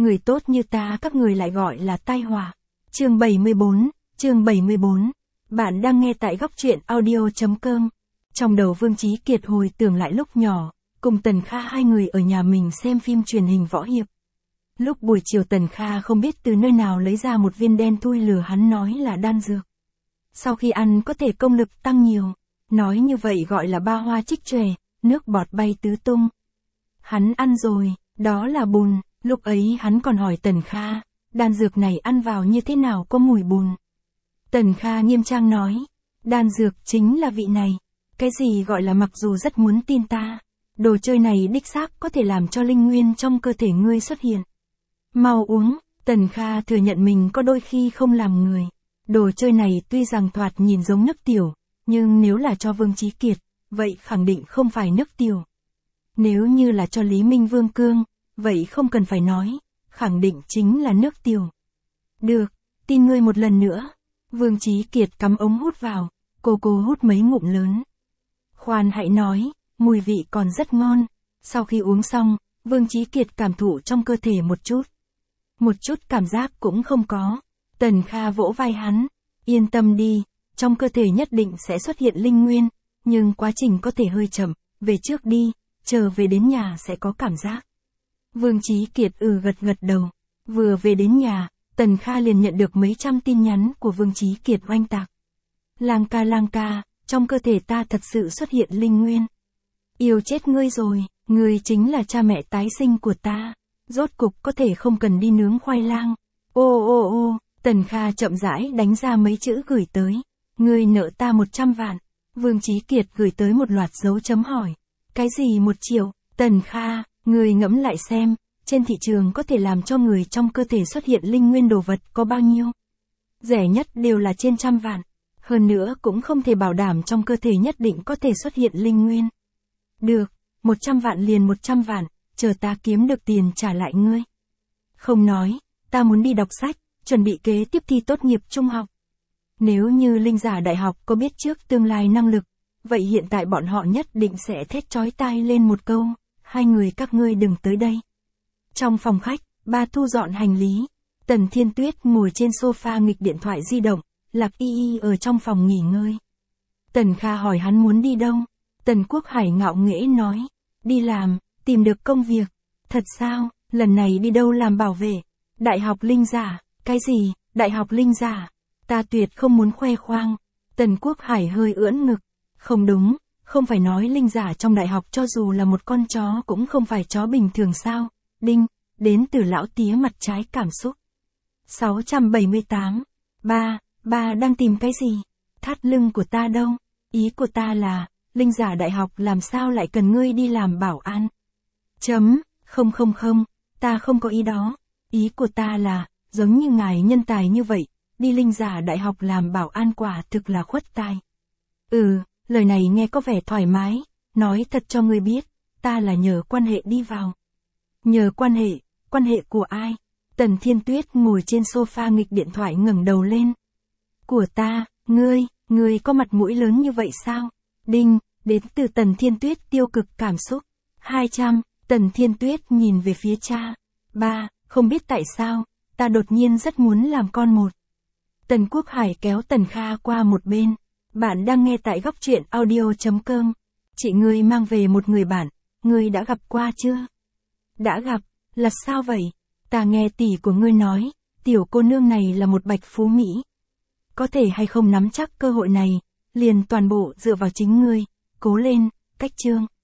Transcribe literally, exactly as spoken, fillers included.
người tốt như ta các người lại gọi là tai họa. Chương bảy mươi bốn, chương bảy mươi bốn. Bạn đang nghe tại góc truyện audio chấm com. Trong đầu Vương Chí Kiệt hồi tưởng lại lúc nhỏ, cùng Tần Kha hai người ở nhà mình xem phim truyền hình võ hiệp. Lúc buổi chiều Tần Kha không biết từ nơi nào lấy ra một viên đen thui lừa hắn nói là đan dược. Sau khi ăn có thể công lực tăng nhiều, nói như vậy gọi là ba hoa trích chòe, nước bọt bay tứ tung. Hắn ăn rồi, đó là bùn, lúc ấy hắn còn hỏi Tần Kha, đan dược này ăn vào như thế nào có mùi bùn. Tần Kha nghiêm trang nói, đan dược chính là vị này, cái gì gọi là mặc dù rất muốn tin ta, đồ chơi này đích xác có thể làm cho linh nguyên trong cơ thể ngươi xuất hiện. Mau uống, Tần Kha thừa nhận mình có đôi khi không làm người. Đồ chơi này tuy rằng thoạt nhìn giống nước tiểu, nhưng nếu là cho Vương Chí Kiệt, vậy khẳng định không phải nước tiểu. Nếu như là cho Lý Minh Vương Cương, vậy không cần phải nói, khẳng định chính là nước tiểu. Được, tin ngươi một lần nữa. Vương Chí Kiệt cắm ống hút vào, cô cô hút mấy ngụm lớn. Khoan hãy nói, mùi vị còn rất ngon. Sau khi uống xong, Vương Chí Kiệt cảm thụ trong cơ thể một chút. Một chút cảm giác cũng không có. Tần Kha vỗ vai hắn, yên tâm đi, trong cơ thể nhất định sẽ xuất hiện linh nguyên, nhưng quá trình có thể hơi chậm, về trước đi, chờ về đến nhà sẽ có cảm giác. Vương Chí Kiệt ừ gật gật đầu, vừa về đến nhà, Tần Kha liền nhận được mấy trăm tin nhắn của Vương Chí Kiệt oanh tạc. Lang ca lang ca, trong cơ thể ta thật sự xuất hiện linh nguyên. Yêu chết ngươi rồi, ngươi chính là cha mẹ tái sinh của ta, rốt cục có thể không cần đi nướng khoai lang. Ô ô ô, Tần Kha chậm rãi đánh ra mấy chữ gửi tới. Ngươi nợ ta một trăm vạn. Vương Chí Kiệt gửi tới một loạt dấu chấm hỏi. Cái gì một triệu? Tần Kha, ngươi ngẫm lại xem, trên thị trường có thể làm cho người trong cơ thể xuất hiện linh nguyên đồ vật có bao nhiêu? Rẻ nhất đều là trên trăm vạn. Hơn nữa cũng không thể bảo đảm trong cơ thể nhất định có thể xuất hiện linh nguyên. Được, một trăm vạn liền một trăm vạn, chờ ta kiếm được tiền trả lại ngươi. Không nói, ta muốn đi đọc sách, chuẩn bị kế tiếp thi tốt nghiệp trung học. Nếu như linh giả đại học có biết trước tương lai năng lực, vậy hiện tại bọn họ nhất định sẽ thét chói tai lên một câu, hai người các ngươi đừng tới đây. Trong phòng khách, ba thu dọn hành lý, Tần Thiên Tuyết ngồi trên sofa nghịch điện thoại di động, Lạc Y Y ở trong phòng nghỉ ngơi. Tần Kha hỏi hắn muốn đi đâu, Tần Quốc Hải ngạo nghễ nói, đi làm, tìm được công việc. Thật sao, lần này đi đâu làm bảo vệ? Đại học linh giả, cái gì, đại học linh giả? Ta tuyệt không muốn khoe khoang. Tần Quốc Hải hơi ưỡn ngực, không đúng, không phải nói linh giả trong đại học cho dù là một con chó cũng không phải chó bình thường sao? Đinh, đến từ lão tía mặt trái cảm xúc. sáu trăm bảy mươi tám. Ba, ba đang tìm cái gì? Thắt lưng của ta đâu? Ý của ta là, linh giả đại học làm sao lại cần ngươi đi làm bảo an? Chấm, không không không, ta không có ý đó. Ý của ta là, giống như ngài nhân tài như vậy, đi linh giả đại học làm bảo an quả thực là khuất tai. Ừ, lời này nghe có vẻ thoải mái, nói thật cho ngươi biết, ta là nhờ quan hệ đi vào. Nhờ quan hệ, quan hệ của ai? Tần Thiên Tuyết ngồi trên sofa nghịch điện thoại ngẩng đầu lên. Của ta, ngươi, ngươi có mặt mũi lớn như vậy sao? Đinh, đến từ Tần Thiên Tuyết tiêu cực cảm xúc. hai trăm, Tần Thiên Tuyết nhìn về phía cha. Ba, không biết tại sao, ta đột nhiên rất muốn làm con một. Tần Quốc Hải kéo Tần Kha qua một bên. Bạn đang nghe tại góc truyện audio chấm com. Chị ngươi mang về một người bạn, ngươi đã gặp qua chưa? Đã gặp, là sao vậy? Ta nghe tỷ của ngươi nói, tiểu cô nương này là một bạch phú Mỹ. Có thể hay không nắm chắc cơ hội này, liền toàn bộ dựa vào chính ngươi, cố lên, cách chương.